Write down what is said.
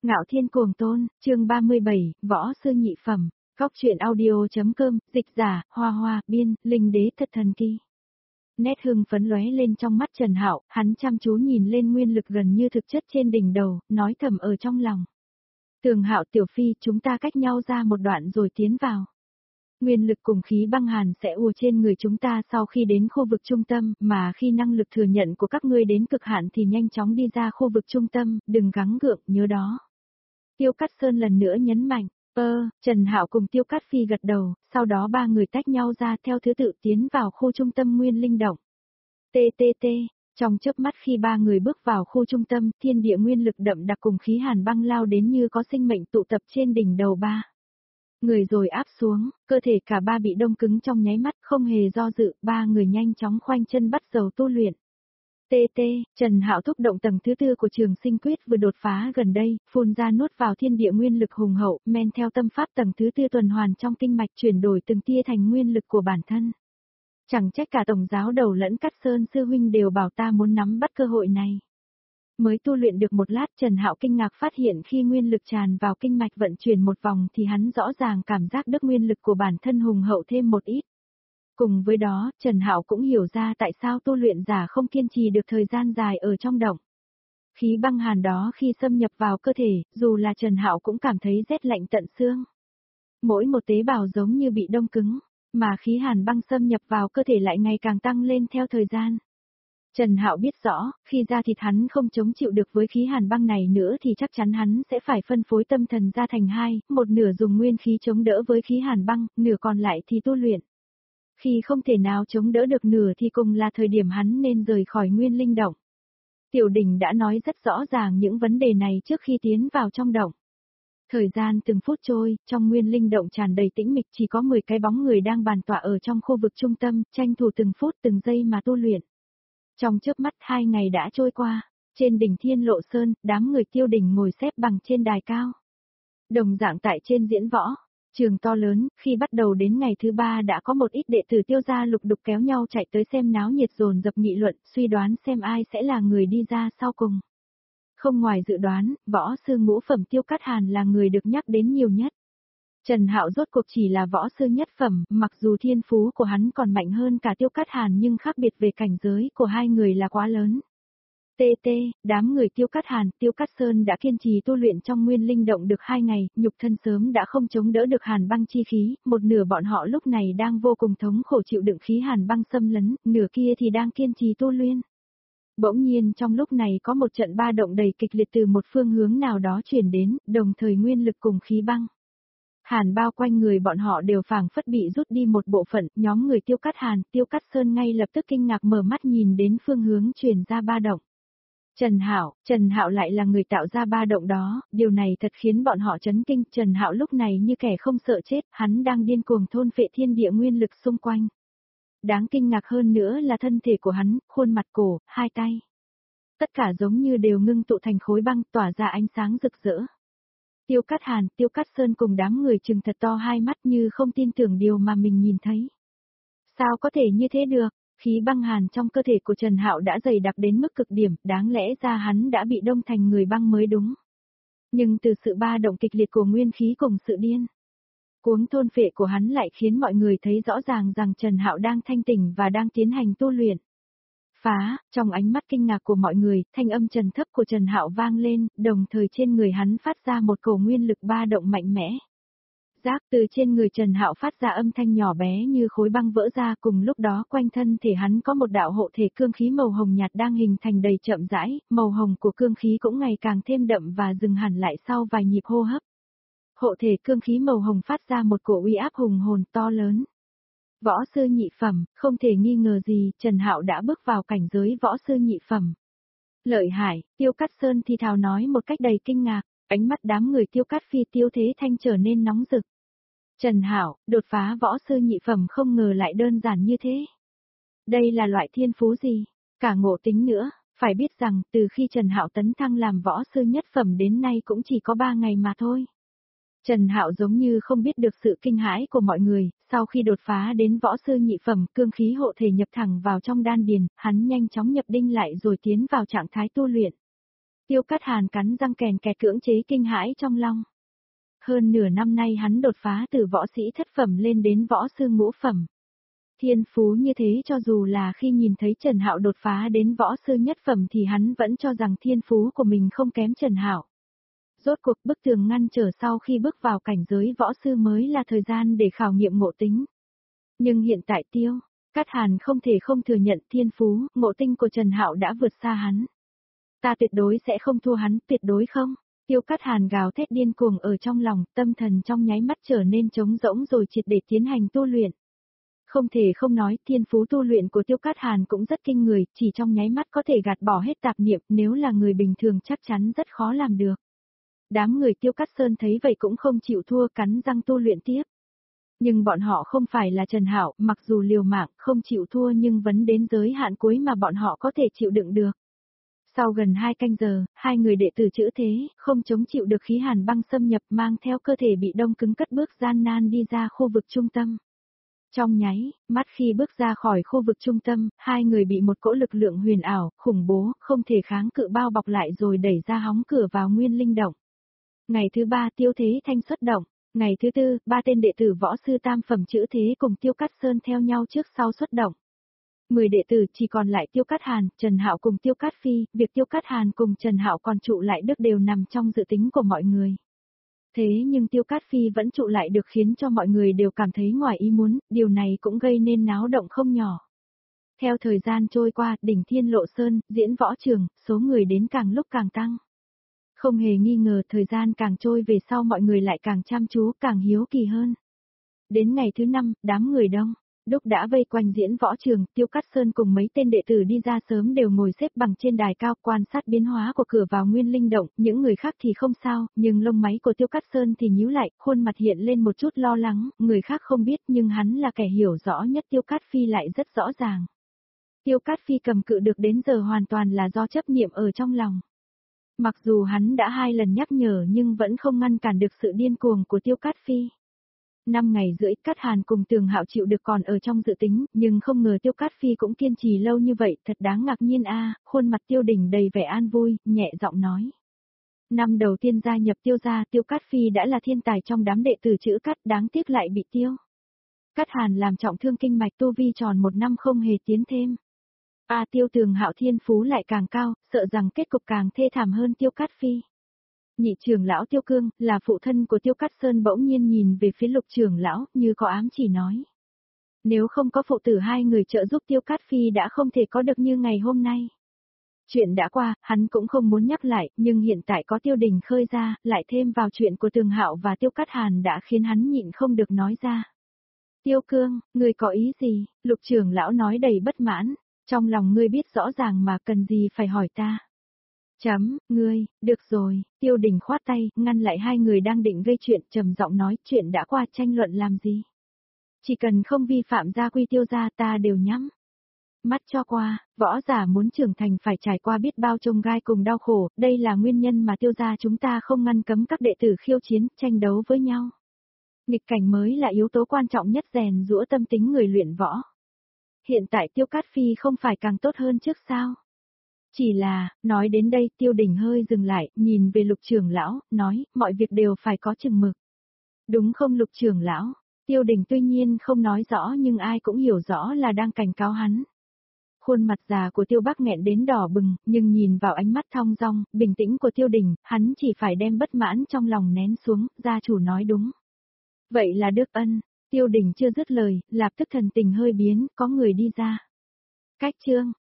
Ngạo Thiên Cuồng Tôn, chương 37, Võ Sư Nhị Phẩm, Góc truyện audio.com, dịch giả, Hoa Hoa, biên, Linh Đế thật thần kỳ. Nét hưng phấn lóe lên trong mắt Trần Hạo, hắn chăm chú nhìn lên nguyên lực gần như thực chất trên đỉnh đầu, nói thầm ở trong lòng. Tường Hạo tiểu phi, chúng ta cách nhau ra một đoạn rồi tiến vào. Nguyên lực cùng khí băng hàn sẽ ùa trên người chúng ta sau khi đến khu vực trung tâm, mà khi năng lực thừa nhận của các ngươi đến cực hạn thì nhanh chóng đi ra khu vực trung tâm, đừng gắng gượng, nhớ đó. Tiêu Cát Sơn lần nữa nhấn mạnh, Trần Hạo cùng Tiêu Cát Phi gật đầu, sau đó ba người tách nhau ra theo thứ tự tiến vào khu trung tâm nguyên linh động. TTT, trong chớp mắt khi ba người bước vào khu trung tâm, thiên địa nguyên lực đậm đặc cùng khí hàn băng lao đến như có sinh mệnh tụ tập trên đỉnh đầu ba người rồi áp xuống, cơ thể cả ba bị đông cứng trong nháy mắt, không hề do dự, ba người nhanh chóng khoanh chân bắt đầu tu luyện. TT, Trần Hạo thúc động tầng thứ tư của Trường Sinh Quyết vừa đột phá gần đây, phun ra nuốt vào thiên địa nguyên lực hùng hậu, men theo tâm pháp tầng thứ tư tuần hoàn trong kinh mạch chuyển đổi từng tia thành nguyên lực của bản thân. Chẳng trách cả tổng giáo đầu lẫn Cát Sơn sư huynh đều bảo ta muốn nắm bắt cơ hội này. Mới tu luyện được một lát, Trần Hạo kinh ngạc phát hiện khi nguyên lực tràn vào kinh mạch vận chuyển một vòng thì hắn rõ ràng cảm giác được nguyên lực của bản thân hùng hậu thêm một ít. Cùng với đó, Trần Hạo cũng hiểu ra tại sao tu luyện giả không kiên trì được thời gian dài ở trong động. Khí băng hàn đó khi xâm nhập vào cơ thể, dù là Trần Hạo cũng cảm thấy rét lạnh tận xương. Mỗi một tế bào giống như bị đông cứng, mà khí hàn băng xâm nhập vào cơ thể lại ngày càng tăng lên theo thời gian. Trần Hạo biết rõ, khi da thịt hắn không chống chịu được với khí hàn băng này nữa thì chắc chắn hắn sẽ phải phân phối tâm thần ra thành hai, một nửa dùng nguyên khí chống đỡ với khí hàn băng, nửa còn lại thì tu luyện. Khi không thể nào chống đỡ được nửa thì cùng là thời điểm hắn nên rời khỏi nguyên linh động. Tiểu Đình đã nói rất rõ ràng những vấn đề này trước khi tiến vào trong động. Thời gian từng phút trôi, trong nguyên linh động tràn đầy tĩnh mịch, chỉ có 10 cái bóng người đang bàn tọa ở trong khu vực trung tâm, tranh thủ từng phút từng giây mà tu luyện. Trong chớp mắt 2 ngày đã trôi qua, trên đỉnh Thiên Lộ Sơn, đám người Tiêu Đình ngồi xếp bằng trên đài cao. Đồng dạng tại trên diễn võ, trường to lớn, khi bắt đầu đến ngày thứ 3 đã có một ít đệ tử Tiêu gia lục đục kéo nhau chạy tới xem náo nhiệt dồn dập nghị luận, suy đoán xem ai sẽ là người đi ra sau cùng. Không ngoài dự đoán, võ sư ngũ phẩm Tiêu Cát Hàn là người được nhắc đến nhiều nhất. Trần Hạo rốt cuộc chỉ là võ sư nhất phẩm, mặc dù thiên phú của hắn còn mạnh hơn cả Tiêu Cát Hàn nhưng khác biệt về cảnh giới của hai người là quá lớn. TT, đám người Tiêu Cát Hàn, Tiêu Cát Sơn đã kiên trì tu luyện trong nguyên linh động được 2 ngày, nhục thân sớm đã không chống đỡ được hàn băng chi khí, một nửa bọn họ lúc này đang vô cùng thống khổ chịu đựng khí hàn băng xâm lấn, nửa kia thì đang kiên trì tu luyện. Bỗng nhiên trong lúc này có một trận ba động đầy kịch liệt từ một phương hướng nào đó chuyển đến, đồng thời nguyên lực cùng khí băng hàn bao quanh người bọn họ đều phảng phất bị rút đi một bộ phận, nhóm người Tiêu Cát Hàn, Tiêu Cát Sơn ngay lập tức kinh ngạc mở mắt nhìn đến phương hướng truyền ra ba động. Trần Hạo lại là người tạo ra ba động đó, điều này thật khiến bọn họ chấn kinh, Trần Hạo lúc này như kẻ không sợ chết, hắn đang điên cuồng thôn phệ thiên địa nguyên lực xung quanh. Đáng kinh ngạc hơn nữa là thân thể của hắn, khuôn mặt cổ, hai tay. Tất cả giống như đều ngưng tụ thành khối băng tỏa ra ánh sáng rực rỡ. Tiêu Cát Hàn, Tiêu Cát Sơn cùng đám người trừng thật to hai mắt như không tin tưởng điều mà mình nhìn thấy. Sao có thể như thế được? Khí băng hàn trong cơ thể của Trần Hạo đã dày đặc đến mức cực điểm, đáng lẽ ra hắn đã bị đông thành người băng mới đúng. Nhưng từ sự ba động kịch liệt của nguyên khí cùng sự điên cuống thôn phệ của hắn lại khiến mọi người thấy rõ ràng rằng Trần Hạo đang thanh tỉnh và đang tiến hành tu luyện. Trong ánh mắt kinh ngạc của mọi người, thanh âm trầm thấp của Trần Hạo vang lên, đồng thời trên người hắn phát ra một cổ nguyên lực ba động mạnh mẽ. Từ trên người Trần Hạo phát ra âm thanh nhỏ bé như khối băng vỡ ra, cùng lúc đó quanh thân thể hắn có một đạo hộ thể cương khí màu hồng nhạt đang hình thành đầy chậm rãi, màu hồng của cương khí cũng ngày càng thêm đậm và dừng hẳn lại sau vài nhịp hô hấp. Hộ thể cương khí màu hồng phát ra một cổ uy áp hùng hồn to lớn. Võ sư nhị phẩm, không thể nghi ngờ gì, Trần Hạo đã bước vào cảnh giới võ sư nhị phẩm. Lợi hại, Tiêu Cát Sơn thì thào nói một cách đầy kinh ngạc, ánh mắt đám người Tiêu Cát Phi Tiêu Thế Thanh trở nên nóng rực. Trần Hạo, đột phá võ sư nhị phẩm không ngờ lại đơn giản như thế. Đây là loại thiên phú gì? Cả ngộ tính nữa, phải biết rằng từ khi Trần Hạo tấn thăng làm võ sư nhất phẩm đến nay cũng chỉ có 3 ngày mà thôi. Trần Hạo giống như không biết được sự kinh hãi của mọi người, sau khi đột phá đến võ sư nhị phẩm, cương khí hộ thể nhập thẳng vào trong đan điền, hắn nhanh chóng nhập đinh lại rồi tiến vào trạng thái tu luyện. Tiêu Cát Hàn cắn răng kèn kẹt cưỡng chế kinh hãi trong lòng. Hơn nửa năm nay hắn đột phá từ võ sĩ thất phẩm lên đến võ sư ngũ phẩm. Thiên phú như thế cho dù là khi nhìn thấy Trần Hạo đột phá đến võ sư nhất phẩm thì hắn vẫn cho rằng thiên phú của mình không kém Trần Hạo. Rốt cuộc bức tường ngăn trở sau khi bước vào cảnh giới võ sư mới là thời gian để khảo nghiệm ngộ tính. Nhưng hiện tại Tiêu Cát Hàn không thể không thừa nhận thiên phú, ngộ tinh của Trần Hạo đã vượt xa hắn. Ta tuyệt đối sẽ không thua hắn, tuyệt đối không. Tiêu Cát Hàn gào thét điên cuồng ở trong lòng, tâm thần trong nháy mắt trở nên trống rỗng rồi triệt để tiến hành tu luyện. Không thể không nói, thiên phú tu luyện của Tiêu Cát Hàn cũng rất kinh người, chỉ trong nháy mắt có thể gạt bỏ hết tạp niệm, nếu là người bình thường chắc chắn rất khó làm được. Đám người Tiêu Cát Sơn thấy vậy cũng không chịu thua, cắn răng tu luyện tiếp. Nhưng bọn họ không phải là Trần Hạo, mặc dù liều mạng không chịu thua nhưng vẫn đến giới hạn cuối mà bọn họ có thể chịu đựng được. Sau gần 2 canh giờ, hai người đệ tử chữ thế, không chống chịu được khí hàn băng xâm nhập mang theo cơ thể bị đông cứng cất bước gian nan đi ra khu vực trung tâm. Trong nháy mắt khi bước ra khỏi khu vực trung tâm, hai người bị một cỗ lực lượng huyền ảo, khủng bố, không thể kháng cự bao bọc lại rồi đẩy ra hóng cửa vào nguyên linh động. Ngày thứ 3 Tiêu Thế Thanh xuất động. Ngày thứ 4, 3 tên đệ tử võ sư tam phẩm chữ thế cùng Tiêu Cát Sơn theo nhau trước sau xuất động. 10 đệ tử chỉ còn lại Tiêu Cát Hàn, Trần Hạo cùng Tiêu Cát Phi, việc Tiêu Cát Hàn cùng Trần Hạo còn trụ lại được đều nằm trong dự tính của mọi người. Thế nhưng Tiêu Cát Phi vẫn trụ lại được khiến cho mọi người đều cảm thấy ngoài ý muốn, điều này cũng gây nên náo động không nhỏ. Theo thời gian trôi qua, đỉnh Thiên Lộ Sơn, diễn võ trường, số người đến càng lúc càng tăng. Không hề nghi ngờ thời gian càng trôi về sau mọi người lại càng chăm chú, càng hiếu kỳ hơn. Đến ngày thứ 5, đám người đông, đúc đã vây quanh diễn võ trường, Tiêu Cát Sơn cùng mấy tên đệ tử đi ra sớm đều ngồi xếp bằng trên đài cao quan sát biến hóa của cửa vào nguyên linh động, những người khác thì không sao, nhưng lông máy của Tiêu Cát Sơn thì nhíu lại, khuôn mặt hiện lên một chút lo lắng, người khác không biết nhưng hắn là kẻ hiểu rõ nhất, Tiêu Cát Phi lại rất rõ ràng. Tiêu Cát Phi cầm cự được đến giờ hoàn toàn là do chấp niệm ở trong lòng. Mặc dù hắn đã 2 lần nhắc nhở nhưng vẫn không ngăn cản được sự điên cuồng của Tiêu Cát Phi. 5 ngày rưỡi, Cát Hàn cùng Tường Hạo chịu được còn ở trong dự tính, nhưng không ngờ Tiêu Cát Phi cũng kiên trì lâu như vậy, thật đáng ngạc nhiên a. Khuôn mặt Tiêu Đình đầy vẻ an vui, nhẹ giọng nói. Năm đầu tiên gia nhập Tiêu gia, Tiêu Cát Phi đã là thiên tài trong đám đệ tử chữ Cát, đáng tiếc lại bị Tiêu Cát Hàn làm trọng thương kinh mạch, tu vi tròn 1 năm không hề tiến thêm. Tiêu Tường Hạo thiên phú lại càng cao, sợ rằng kết cục càng thê thảm hơn Tiêu Cát Phi. Nhị trưởng lão Tiêu Cương, là phụ thân của Tiêu Cát Sơn bỗng nhiên nhìn về phía Lục trưởng lão, như có ám chỉ nói. Nếu không có phụ tử hai người trợ giúp Tiêu Cát Phi đã không thể có được như ngày hôm nay. Chuyện đã qua, hắn cũng không muốn nhắc lại, nhưng hiện tại có Tiêu Đình khơi ra, lại thêm vào chuyện của Tường Hạo và Tiêu Cát Hàn đã khiến hắn nhịn không được nói ra. Tiêu Cương, ngươi có ý gì? Lục trưởng lão nói đầy bất mãn. Trong lòng ngươi biết rõ ràng mà cần gì phải hỏi ta. Ngươi, được rồi, Tiêu Đình khoát tay, ngăn lại hai người đang định gây chuyện, trầm giọng nói, chuyện đã qua tranh luận làm gì. Chỉ cần không vi phạm gia quy Tiêu gia ta đều nhắm mắt cho qua, võ giả muốn trưởng thành phải trải qua biết bao chông gai cùng đau khổ, đây là nguyên nhân mà Tiêu gia chúng ta không ngăn cấm các đệ tử khiêu chiến, tranh đấu với nhau. Nghịch cảnh mới là yếu tố quan trọng nhất rèn giũa tâm tính người luyện võ. Hiện tại Tiêu Cát Phi không phải càng tốt hơn trước sao? Chỉ là, nói đến đây Tiêu Đình hơi dừng lại, nhìn về Lục trưởng lão, nói, mọi việc đều phải có chừng mực. Đúng không Lục trưởng lão? Tiêu Đình tuy nhiên không nói rõ nhưng ai cũng hiểu rõ là đang cảnh cáo hắn. Khuôn mặt già của Tiêu Bắc nghẹn đến đỏ bừng, nhưng nhìn vào ánh mắt thong dong, bình tĩnh của Tiêu Đình, hắn chỉ phải đem bất mãn trong lòng nén xuống, gia chủ nói đúng. Vậy là Đức Ân. Tiêu Đình chưa dứt lời, lập tức thần tình hơi biến, có người đi ra. Cách chương